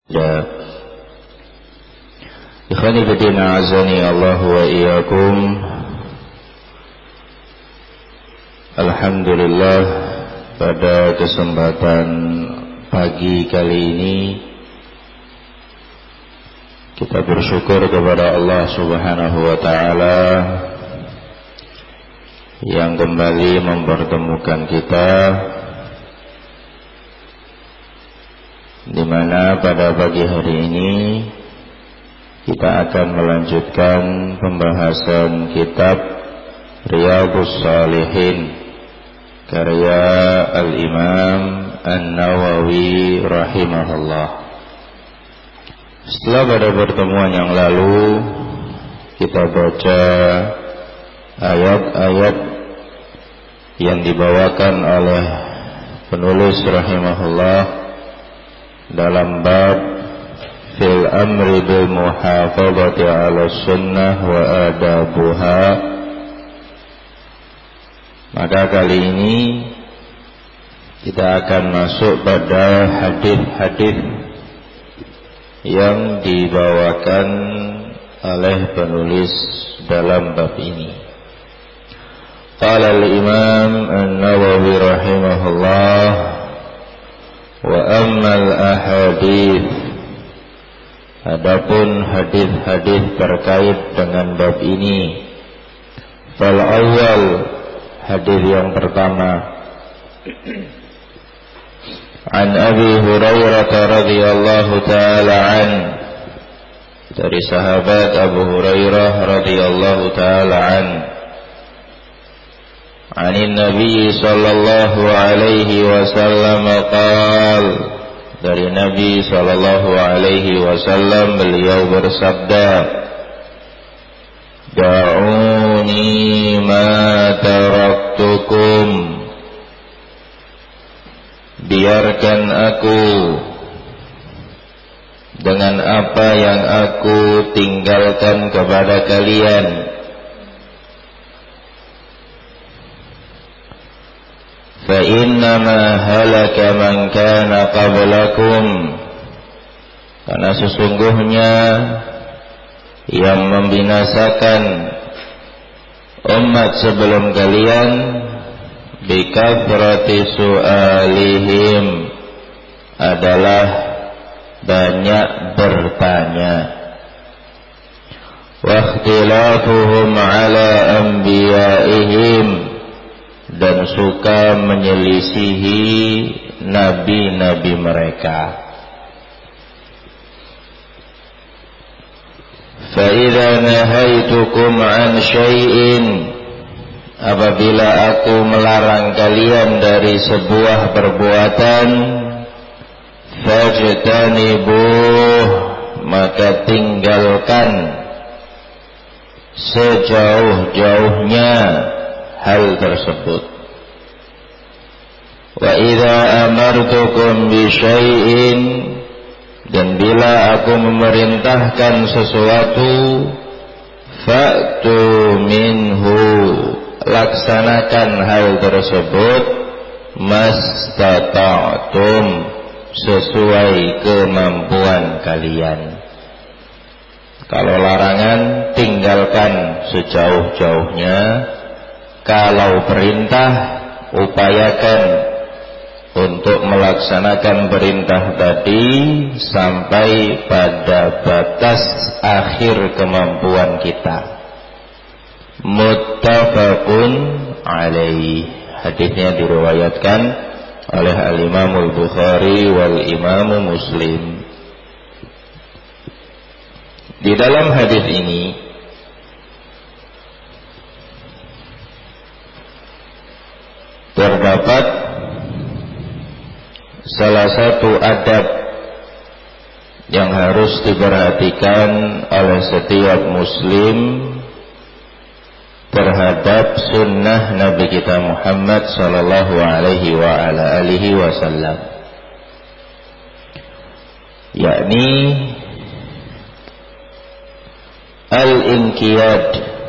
Ikhwani fillah azani Allah wa iyyakum. Alhamdulillah, pada kesempatan pagi kali ini kita bersyukur kepada Allah Subhanahu wa taala yang kembali mempertemukan kita, di mana pada pagi hari ini kita akan melanjutkan pembahasan kitab Riyadhus Shalihin karya Al-Imam An-Nawawi rahimahullah. Setelah pada pertemuan yang lalu kita baca ayat-ayat yang dibawakan oleh penulis rahimahullah dalam bab fil amri bil muhafazati ala sunnah wa adabuha. Maka kali ini kita akan masuk pada hadis-hadis yang dibawakan oleh penulis dalam bab ini. Qala al-Imam An-Nawawi rahimahullah, wa ammal ahadits, adapun hadis-hadis terkait dengan bab ini, fal awal, hadis yang pertama, an Abi Hurairah radhiyallahu taala an, dari sahabat Abu Hurairah radhiyallahu taala an, عن النبي صلى الله عليه وسلم قال, dari Nabi sallallahu alaihi wasallam beliau bersabda, da'uni ma taraktukum, biarkan aku dengan apa yang aku tinggalkan kepada kalian. فَإِنَّمَا هَلَكَ مَنْ كَانَ قَبْلَكُمْ, karena sesungguhnya yang membinasakan umat sebelum kalian, bikathrati su'alihim, adalah banyak bertanya, wa ikhtilafuhum ala anbiya'ihim, dan suka menyelisihi nabi-nabi mereka. Fa idza nahaitukum an syai'in, apabila aku melarang kalian dari sebuah perbuatan, fajtanibuh, maka tinggalkan sejauh-jauhnya hal tersebut. Wa idza amartukum bi syai'in, dan bila aku memerintahkan sesuatu, fa'tu minhu, laksanakan hal tersebut, mastata'tum, sesuai kemampuan kalian. Kalau larangan, tinggalkan sejauh-jauhnya. Kalau perintah, upayakan untuk melaksanakan perintah tadi sampai pada batas akhir kemampuan kita. Muttafaqun alaih, hadisnya diriwayatkan oleh Al-Imam Al-Bukhari wal Imam Muslim. Di dalam hadis ini terdapat salah satu adab yang harus diperhatikan oleh setiap muslim terhadap sunnah Nabi kita Muhammad sallallahu alaihi wa ala alihi wasallam, yakni al-inqiyad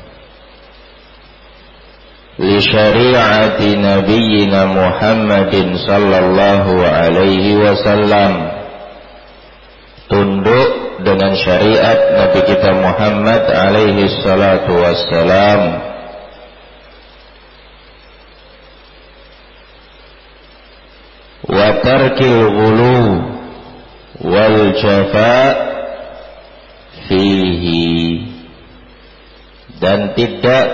li syari'ati nabiyyina Muhammadin sallallahu alaihi wasallam, tunduk dengan syariat Nabi kita Muhammad alaihi salatu wassalam, wa tarkil ghulu wal jafa fihi, dan tidak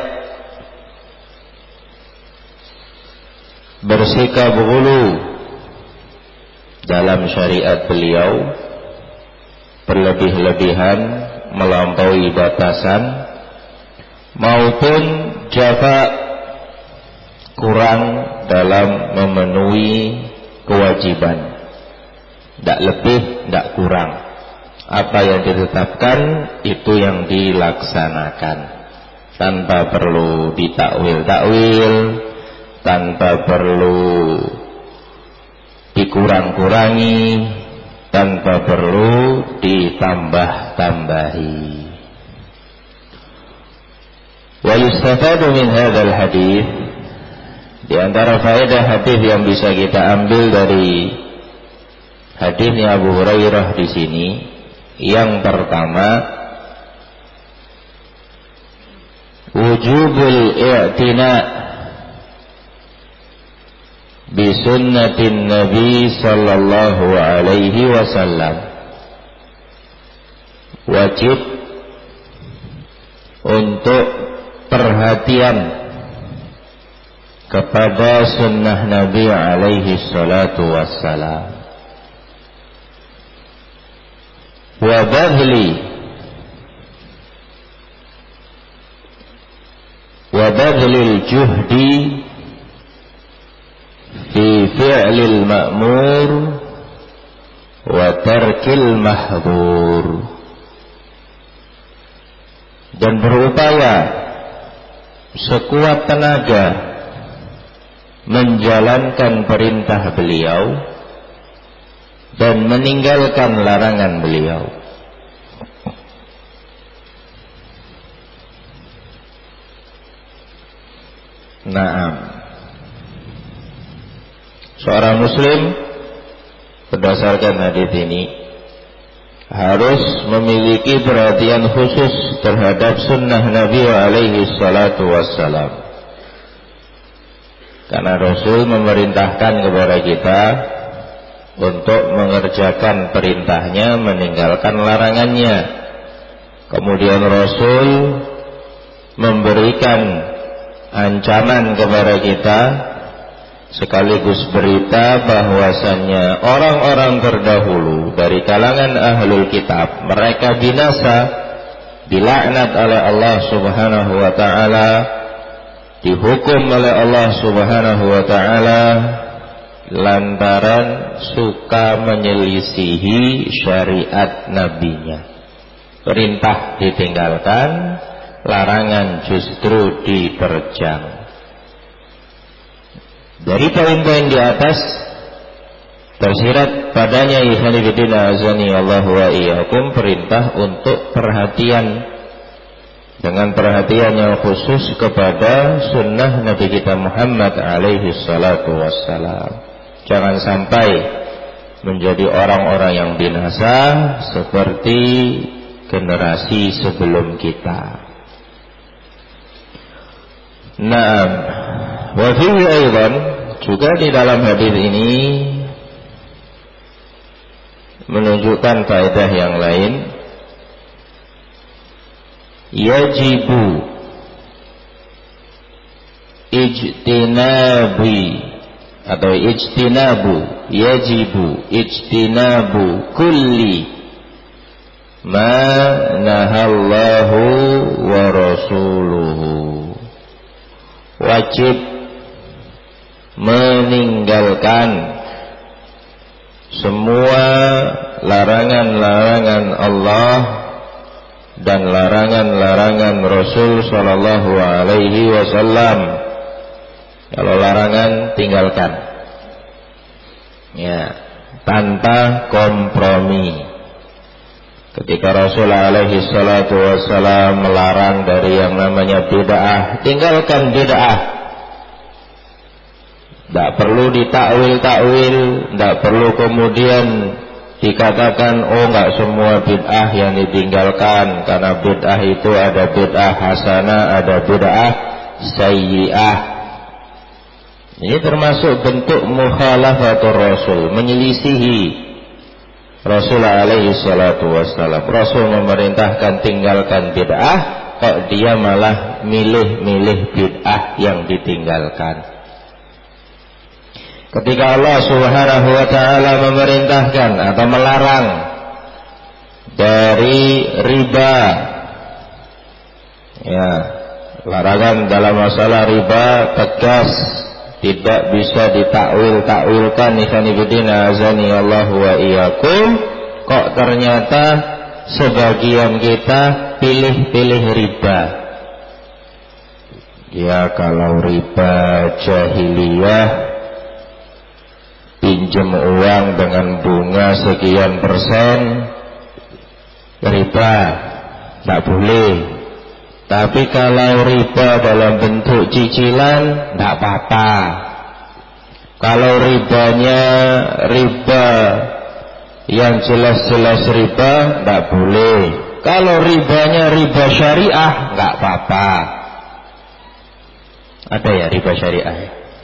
bersikap ghulu dalam syariat beliau, berlebih-lebihan melampaui batasan, maupun jafa, kurang dalam memenuhi kewajiban, tidak lebih, tidak kurang. Apa yang ditetapkan itu yang dilaksanakan, tanpa perlu ditakwil-takwil, tanpa perlu dikurang-kurangi, tanpa perlu ditambah-tambahi. Wa yustafadu min hadzal hadis, di antara faedah hadis yang bisa kita ambil dari hadisnya Abu Hurairah di sini, yang pertama, wujubul i'tina' bi sunnatin Nabi sallallahu alaihi wasallam, wajib untuk perhatian kepada sunnah Nabi alaihi salatu wassalam, wa badlil juhdi fi fi'lil ma'mur wa tarkil mahdhur, dan berupaya sekuat tenaga menjalankan perintah beliau dan meninggalkan larangan beliau. Naam, seorang muslim berdasarkan hadis ini harus memiliki perhatian khusus terhadap sunnah Nabi alaihi salatu wassalam, karena Rasul memerintahkan kepada kita untuk mengerjakan perintahnya, meninggalkan larangannya. Kemudian Rasul memberikan ancaman kepada kita, sekaligus berita bahwasannya orang-orang terdahulu dari kalangan ahlul kitab, mereka binasa, dilaknat oleh Allah subhanahu wa ta'ala, dihukum oleh Allah subhanahu wa ta'ala lantaran suka menyelisihi syariat nabinya. Perintah ditinggalkan, larangan justru diterjang. Dari poin-poin di atas tersirat padanya, ikhwan fillah azani Allah wa iyyakum, perintah untuk perhatian, dengan perhatian yang khusus kepada sunnah Nabi kita Muhammad alaihi salatu wassalam. Jangan sampai menjadi orang-orang yang binasa seperti generasi sebelum kita. Naam, wa fihi aidan, juga di dalam hadis ini menunjukkan faedah yang lain. Yajibu ijtinabi atau ijtinabu, yajibu ijtinabu kulli ma nahallahu wa rasuluhu, wajib meninggalkan semua larangan-larangan Allah dan larangan-larangan Rasul sallallahu alaihi wasallam. Kalau larangan tinggalkan, ya, tanpa kompromi. Ketika Rasul alaihi salatu wassalam melarang dari yang namanya bid'ah, tinggalkan bid'ah. Tidak perlu ditakwil-takwil, tidak perlu kemudian dikatakan enggak semua bid'ah yang ditinggalkan, karena bid'ah itu ada bid'ah hasanah, ada bid'ah sayyi'ah. Ini termasuk bentuk mukhalafatur Rasul, menyelisihi Rasul alaihi salatu wassalam. Rasul memerintahkan tinggalkan bid'ah, kok dia malah milih-milih bid'ah yang ditinggalkan. Ketika Allah subhanahu wa ta'ala memerintahkan atau melarang dari riba, ya, larangan dalam masalah riba tegas, tidak bisa ditakwil-takwilkan. Ikhwanifidina azani Allah wa iyyakum. Kok ternyata sebagian kita pilih-pilih riba. Ya, kalau riba jahiliyah, pinjam uang dengan bunga sekian persen, riba, tak boleh. Tapi kalau riba dalam bentuk cicilan, tidak apa-apa. Kalau ribanya riba yang jelas-jelas riba, tidak boleh. Kalau ribanya riba syariah, tidak apa-apa. Ada ya riba syariah?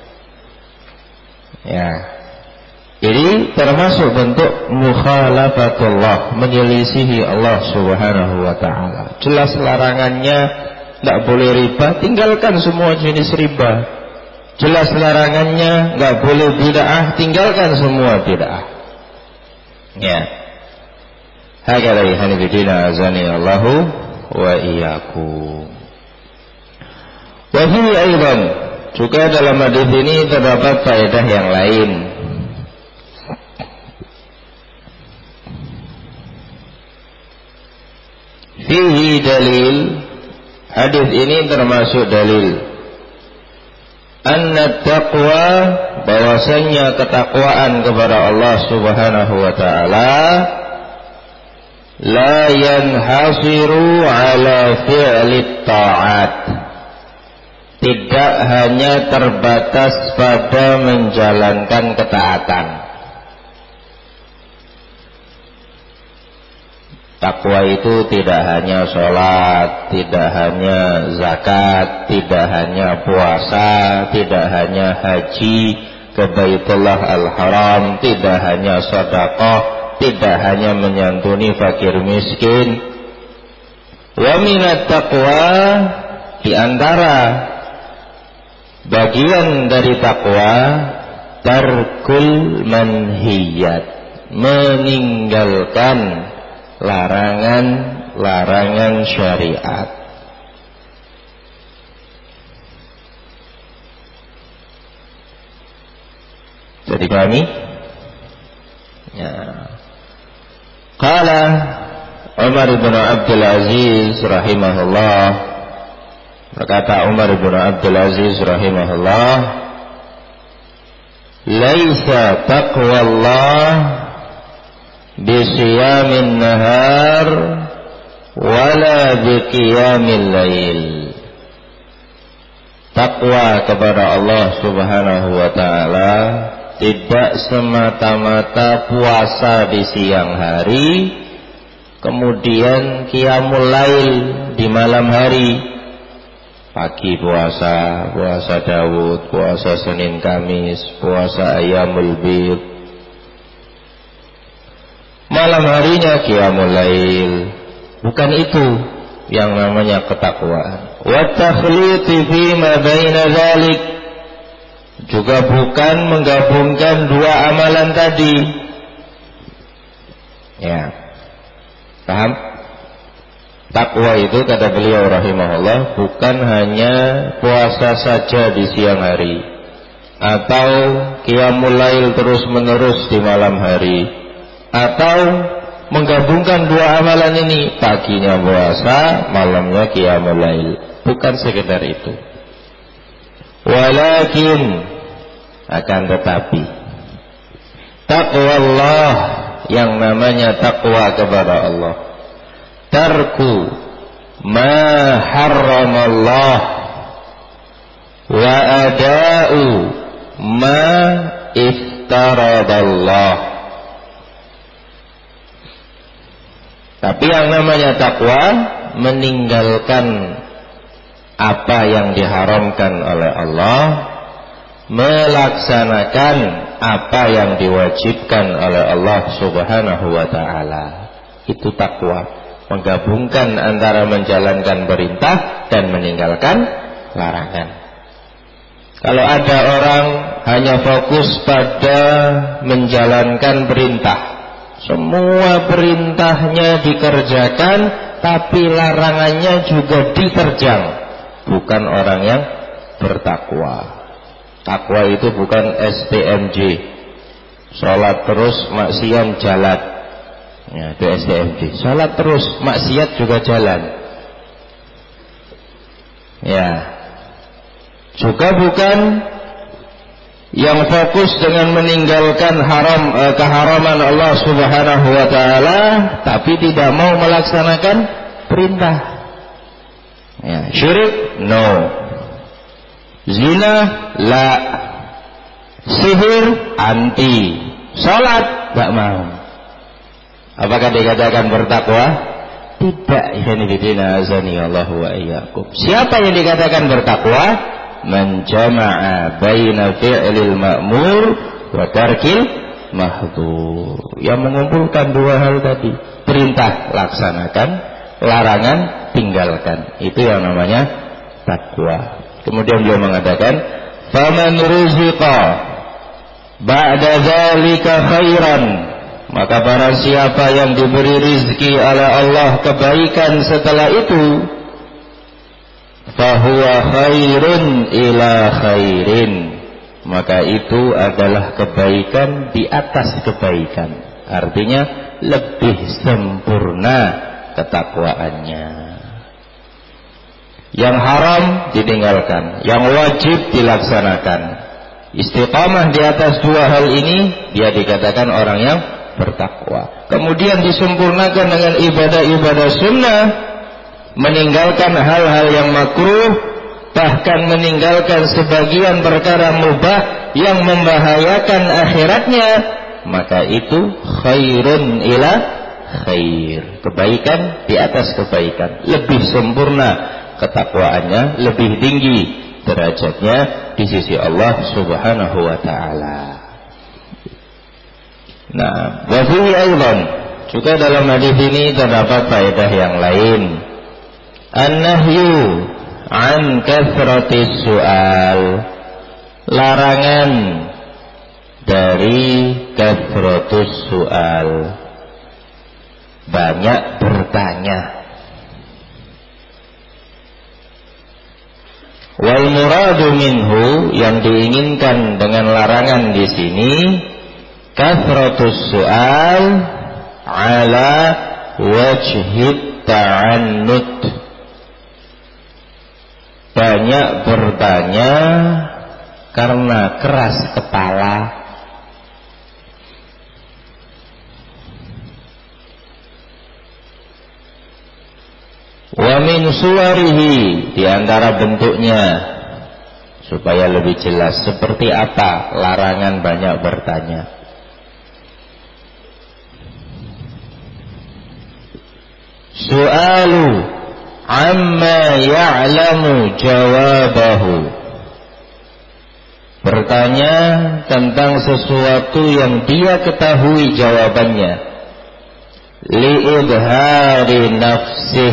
Ya. Jadi termasuk bentuk mukhalafatullah, menyelisihi Allah subhanahu wa ta'ala. Jelas larangannya, tidak boleh riba, tinggalkan semua jenis riba. Jelas larangannya, tidak boleh bid'ah, tinggalkan semua bid'ah. Ya. Hakala ikhwanifidina azani Allahu wa iyyakum. Wa fi aidan, juga dalam hadis ini terdapat faedah yang lain. Fihi dalil, hadis ini termasuk dalil anna taqwa, bahwasanya ketakwaan kepada Allah subhanahu wa ta'ala la yanhasiru ala fi'li ta'at, tidak hanya terbatas pada menjalankan ketaatan. Takwa itu tidak hanya sholat, tidak hanya zakat, tidak hanya puasa, tidak hanya haji ke Baitullah Al-Haram, tidak hanya sedekah, tidak hanya menyantuni fakir miskin. Wa minat taqwa, di antara bagian dari takwa, tarkul manhiyat, meninggalkan larangan-larangan syariat. Jadi kami ya. Qala Umar bin Abdul Aziz rahimahullah, berkata Umar bin Abdul Aziz rahimahullah, laisa taqwallah bisiyamin nahar wala biqiyamil lail. Takwa kepada Allah subhanahu wa ta'ala tidak semata-mata puasa di siang hari, kemudian qiyamul lail di malam hari. Pagi puasa, puasa Daud, puasa Senin Kamis, puasa Ayyamul Bid, malam harinya qiyamul lail. Bukan itu yang namanya ketakwaan. Wa takhliti fi ma baina dzalik, juga bukan menggabungkan dua amalan tadi. Ya. Paham? Takwa itu, kata beliau rahimahullah, bukan hanya puasa saja di siang hari atau qiyamul lail terus-menerus di malam hari, atau menggabungkan dua amalan ini, paginya puasa, malamnya qiyamul lail. Bukan sekedar itu. Walakin, akan tetapi, takwa Allah, yang namanya takwa kepada Allah, tarku ma harramallah wa ada'u ma iftaradallah, Tapi yang namanya takwa meninggalkan apa yang diharamkan oleh Allah, melaksanakan apa yang diwajibkan oleh Allah Subhanahu wa taala. Itu takwa, menggabungkan antara menjalankan perintah dan meninggalkan larangan. Kalau ada orang hanya fokus pada menjalankan perintah, semua perintahnya dikerjakan, tapi larangannya juga diterjang, bukan orang yang bertakwa. Takwa itu bukan STMJ, sholat terus maksiat jalan. Ya, itu STMJ. Sholat terus maksiat juga jalan. Ya, juga bukan yang fokus dengan meninggalkan keharaman Allah Subhanahu wa taala, tapi tidak mau melaksanakan perintah. Ya, syirik no. Zina la. Sihir anti. Salat enggak mau. Apakah dikatakan bertakwa? Tidak. Ikhwanifidina azani Allah wa iyyakum. Siapa yang dikatakan bertakwa? Man jama'a baina fi'lil ma'mur wa tarkil mahdhur. Yang mengumpulkan dua hal tadi. Perintah laksanakan, larangan tinggalkan. Itu yang namanya takwa. Kemudian beliau mengatakan, "Faman ruziqa ba'da dzalika khairan." Maka barang siapa yang diberi rizki oleh Allah kebaikan setelah itu, fahuwa khairun ila khairin, maka itu adalah kebaikan di atas kebaikan. Artinya lebih sempurna ketakwaannya. Yang haram ditinggalkan, yang wajib dilaksanakan. Istiqamah di atas dua hal ini, dia dikatakan orang yang bertakwa. Kemudian disempurnakan dengan ibadah-ibadah sunnah, meninggalkan hal-hal yang makruh, bahkan meninggalkan sebagian perkara mubah yang membahayakan akhiratnya, maka itu khairun ila khair, kebaikan di atas kebaikan, lebih sempurna ketakwaannya, lebih tinggi derajatnya di sisi Allah Subhanahu wa taala. Nah, wa fihi aidan, juga dalam hadis ini terdapat faedah yang lain. An-nahyu an kathratis su'al, larangan dari kathratus su'al, banyak bertanya. Wal muradu minhu, yang diinginkan dengan larangan di sini, kathratus su'al ala wajhit ta'annut, banyak bertanya karena keras kepala. Wa min suwarihi, di antara bentuknya supaya lebih jelas seperti apa larangan banyak bertanya. Su'alu amma ya'lamu jawabahu, bertanya tentang sesuatu yang dia ketahui jawabannya. Li'idhari nafsih,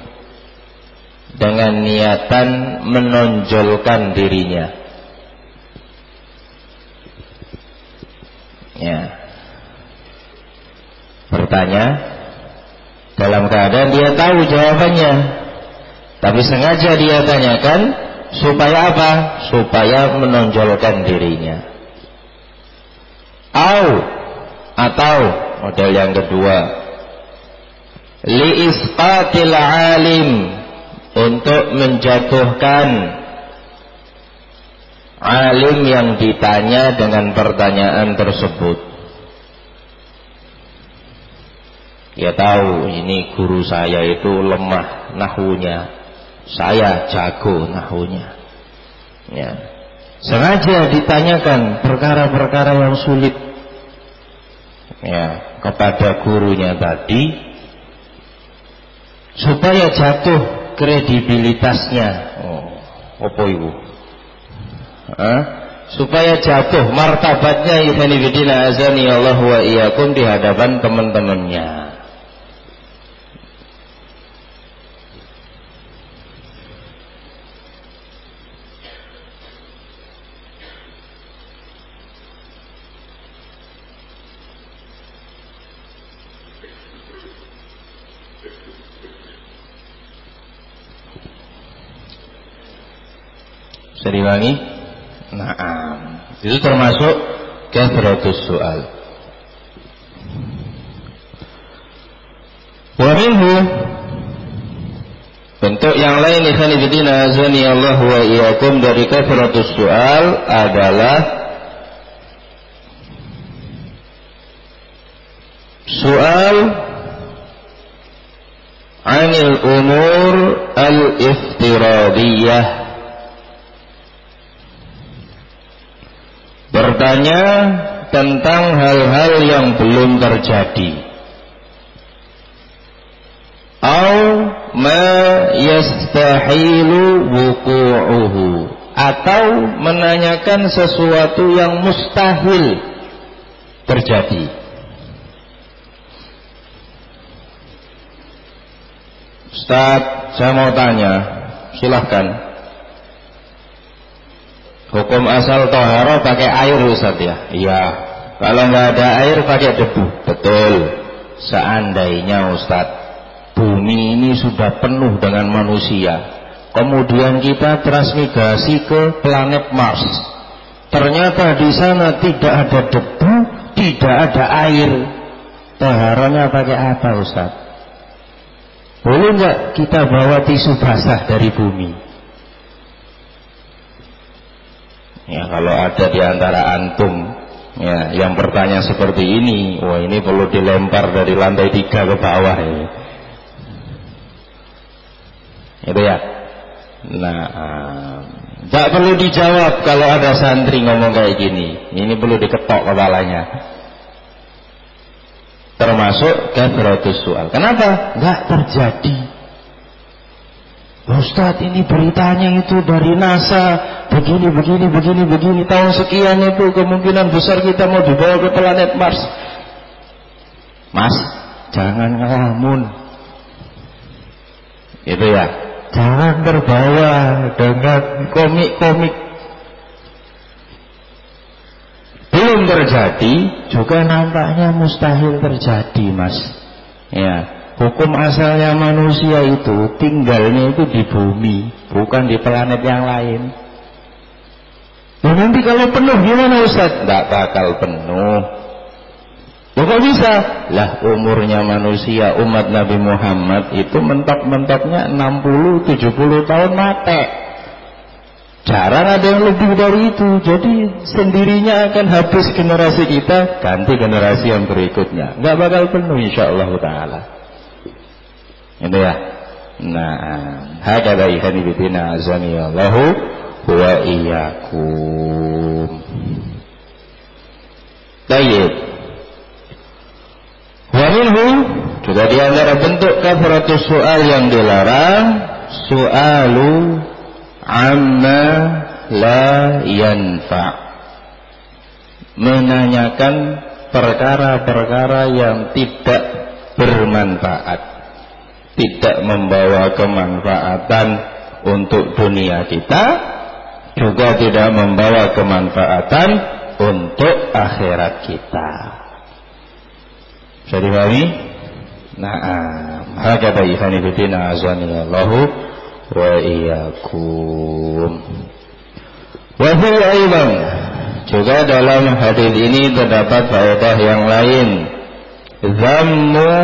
dengan niatan menonjolkan dirinya. Ya, bertanya dalam keadaan dia tahu jawabannya, tapi sengaja dia tanyakan supaya apa? Supaya menonjolkan dirinya. Atau model yang kedua, li isqatil alim, untuk menjatuhkan alim yang ditanya dengan pertanyaan tersebut. Dia tahu ini guru saya itu lemah nahwunya, saya jago nahwunya. Ya, sengaja ditanyakan perkara-perkara yang sulit, ya, kepada gurunya tadi, supaya jatuh kredibilitasnya. Apa itu? Supaya jatuh martabatnya ikhwan fillah azani Allah wa iyyakum di hadapan teman-temannya. Bisa diulangi? Naam. Itu termasuk kathratus soal. Wa minhu, bentuk yang lain ikhwan fillah azani Allah wa iyyakum dari kathratus soal adalah soal anil umur al-iftiradiyah, bertanya tentang hal-hal yang belum terjadi, au ma yastahilu wuqu'uhu, atau menanyakan sesuatu yang mustahil terjadi. Ustaz, saya mau tanya, silahkan. Hukum asal toharo pakai air Ustaz ya? Iya. Kalau nggak ada air pakai debu. Betul. Seandainya Ustaz, bumi ini sudah penuh dengan manusia, kemudian kita transmigrasi ke planet Mars, ternyata di sana tidak ada debu, tidak ada air, toharonya pakai apa Ustaz? Boleh nggak kita bawa tisu basah dari bumi? Ya, kalau ada di antara antum ya yang bertanya seperti ini, wah ini perlu dilempar dari lantai 3 ke bawah ya. Itu ya. Nah, tak perlu dijawab kalau ada santri ngomong kayak gini. Ini perlu diketok kepalanya. Termasuk kathratus soal. Kenapa? Enggak terjadi. Ustaz, ini beritanya itu dari NASA, begini, tahun sekian itu kemungkinan besar kita mau dibawa ke planet Mars. Mas, jangan ngelamun. Itu ya, jangan terbawa dengan komik-komik. Belum terjadi, juga nampaknya mustahil terjadi, Mas. Ya. Hukum asalnya manusia itu tinggalnya itu di bumi, bukan di planet yang lain. Nah, nanti kalau penuh gimana Ustaz? Tidak bakal penuh. Ya kok bisa? Lah umurnya manusia umat Nabi Muhammad itu mentok-mentoknya 60-70 tahun mati. Jarang ada yang lebih dari itu. Jadi sendirinya akan habis generasi kita, ganti generasi yang berikutnya. Nggak bakal penuh insyaallah taala. Itu ya. Nah, hakadha ikhwan fillah azani Allahu wa iyyakum. Baik. Wa minhu, juga di antara bentuk kathratus soal yang dilarang, soalu amma la yanfa, menanyakan perkara-perkara yang tidak bermanfaat, tidak membawa kemanfaatan untuk dunia kita, juga tidak membawa kemanfaatan untuk akhirat kita. Bisa dipahami? Na'am. Hakadha ikhwani fillah azani Allahu wa iyyakum. Wa fi aidan, juga dalam hadis ini terdapat faedah yang lain. Zammu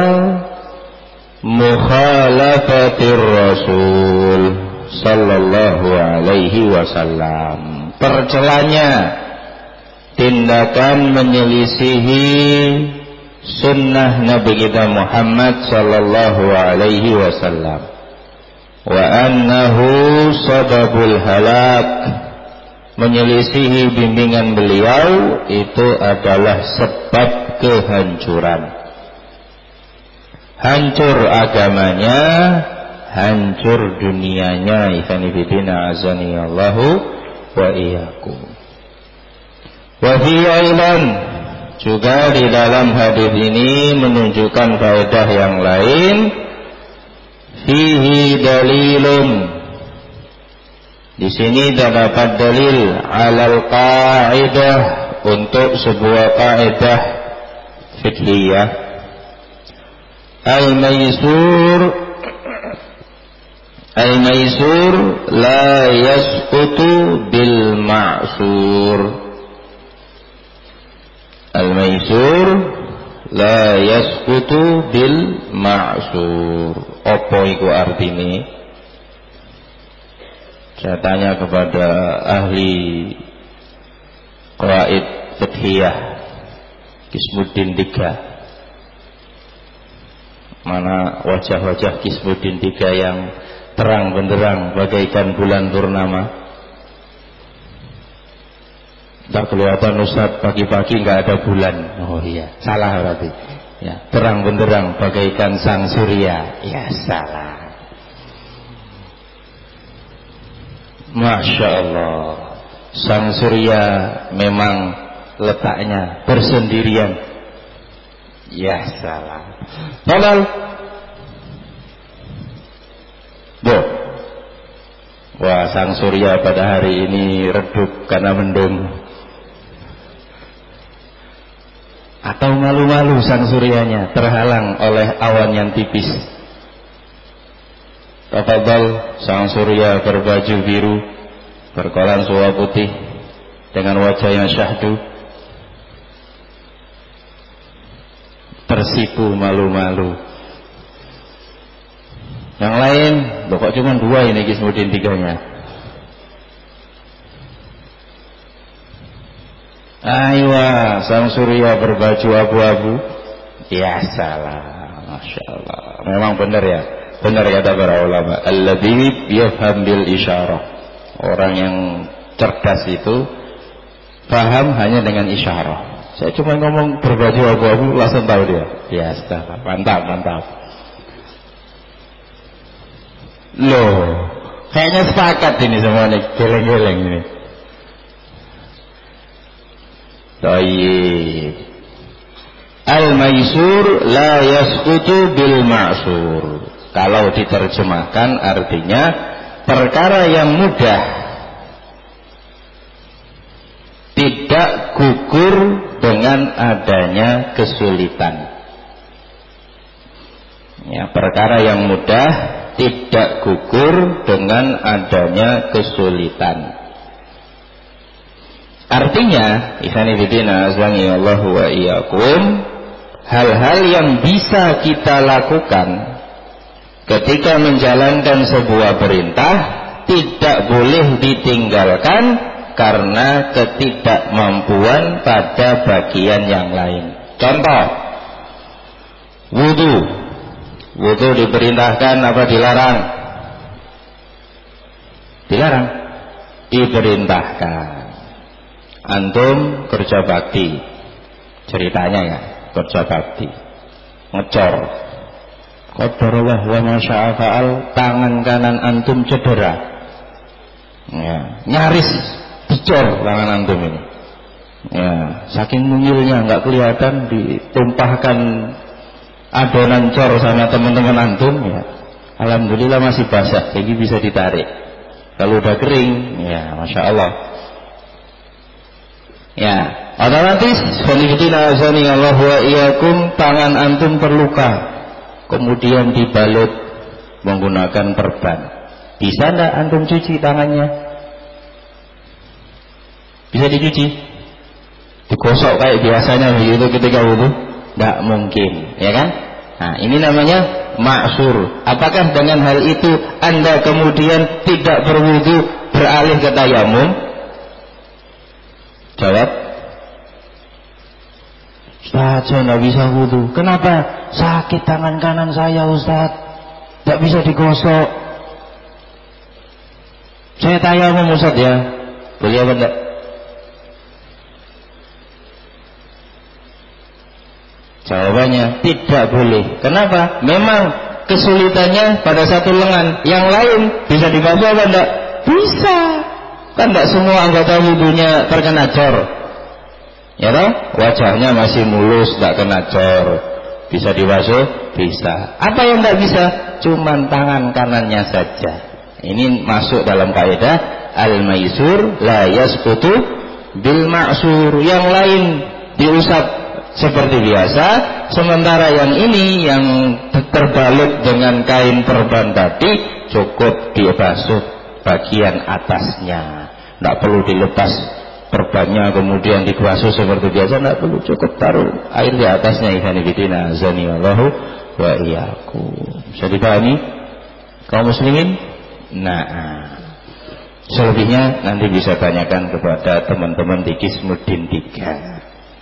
mukhalafatir Rasul sallallahu alaihi wasallam, tercelanya tindakan menyelisihi sunnah Nabi kita Muhammad sallallahu alaihi wasallam, wa annahu sababul halak, menyelisihi bimbingan beliau itu adalah sebab kehancuran. hancur agamanya, hancur dunianya. Ikhwani fillah azani Allahu wa iyyakum. Wa fi aidan, juga di dalam hadis ini menunjukkan faedah yang lain. Fihi dalilun, di sini terdapat dalil alal qaidah, untuk sebuah kaidah fiqhiyah. Al-maisur la yasqutu bil ma'sur. Al-maisur la yasqutu bil ma'sur. Apa iku artine? Saya tanya kepada ahli qawaid fiqhiyah Kismuddin 3. Mana wajah-wajah Kismuddin 3 yang terang benderang bagaikan bulan purnama. Tak kelihatan Ustaz, pagi-pagi nggak ada bulan. Oh iya, salah berarti. Ya, terang benderang bagaikan sang surya. Ya, salah. Masya Allah, sang surya memang letaknya bersendirian. Ya, salah. Padahal wah, sang surya pada hari ini redup karena mendung. Atau malu-malu sang suryanya terhalang oleh awan yang tipis. Tafadhal, sang surya berbaju biru, berkolan suwa putih, dengan wajah yang syahdu, tersipu malu-malu. Yang lain, kok cuma 2 ini Kismuddin 3-nya. Aywa, sang surya berbaju abu-abu. Ya, salah. Masya Allah, memang benar ya. Benar kata para ulama, alladzi yafham bil isyarah. Orang yang cerdas itu paham hanya dengan isyarah. Saya cuma ngomong berbaju abu-abu langsung tahu dia. Ya, salah. Mantap, mantap. Loh, kayaknya sepakat ini semua nih, geleng-geleng ini. Tayyib. Al-maisur la yasqutu bil ma'sur. Kalau diterjemahkan artinya perkara yang mudah tidak gugur dengan adanya kesulitan. Ya, perkara yang mudah tidak gugur dengan adanya kesulitan. Artinya, ikhwani fillah azani Allah wa iyyakum, hal-hal yang bisa kita lakukan ketika menjalankan sebuah perintah tidak boleh ditinggalkan karena ketidakmampuan pada bagian yang lain. Contoh, wudu. Wudu diperintahkan apa dilarang? Dilarang. Diperintahkan. Antum kerja bakti, ceritanya ya, kerja bakti, ngecor, qadarullah wa masya'a fa'al, tangan kanan antum cedera, ya, nyaris dicor tangan antum ini, ya, saking mungilnya nggak kelihatan, ditumpahkan adonan cor sama teman-teman antum, ya, alhamdulillah masih basah, jadi bisa ditarik. Kalau udah kering, ya, masya Allah. Ya, otomatis khonifidina azani Allah wa iyyakum, tangan antum terluka, kemudian dibalut menggunakan perban. Bisa enggak antum cuci tangannya? Bisa dicuci? Digosok kayak biasanya begitu ketika wudu? Enggak mungkin, ya kan? Nah, ini namanya ma'sur. Apakah dengan hal itu Anda kemudian tidak berwudu, beralih ke tayamum? Jawab, Ustaz, saya nggak bisa wudu. Kenapa? Sakit tangan kanan saya, Ustaz, nggak bisa digosok. Saya tayamum, Ustaz, ya, boleh apa enggak? Jawabannya tidak boleh. Kenapa? Memang kesulitannya pada satu lengan. Yang lain bisa dibasuh apa enggak? Bisa. Kan enggak semua anggota wudunya terkena cor. Ya toh? Wajahnya masih mulus, enggak kena cor. Bisa dibasuh? Bisa. Apa yang enggak bisa? Cuman tangan kanannya saja. Ini masuk dalam kaidah al-maisur la yasqutu bil ma'sur. Yang lain diusap seperti biasa, sementara yang ini yang terbalut dengan kain perban tadi cukup dibasuh bagian atasnya, tidak perlu dilepas perbannya kemudian dibasuh seperti biasa, tidak perlu, cukup taruh air di atasnya. Ikhwanifidina azanillahu wa iyyakum. Bisa dipahami kaum muslimin? Nah, selebihnya nanti bisa tanyakan kepada teman-teman di Kismuddin 3.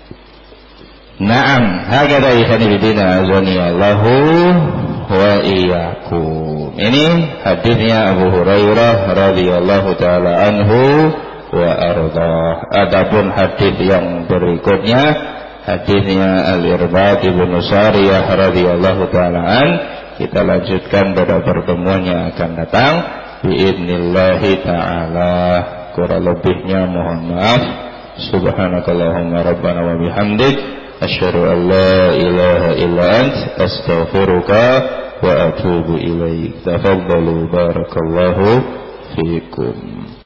Naam, hakadha ikhwanifidina azanillahu wa iyyakum. Ini hadisnya Abu Hurairah radhiyallahu taala anhu wa ardhah. Adapun hadis yang berikutnya, hadisnya Al-Irbad bin Sariyah radhiyallahu taala an, kita lanjutkan pada pertemuan yang akan datang biidznillah taala. Kurang lebihnya mohon maaf. Subhanakallahumma rabbana wa bihamdik asyhadu an la ilaha illa ant astaghfiruka wa atubu ilaik. Tafaddalu barakallahu fiikum.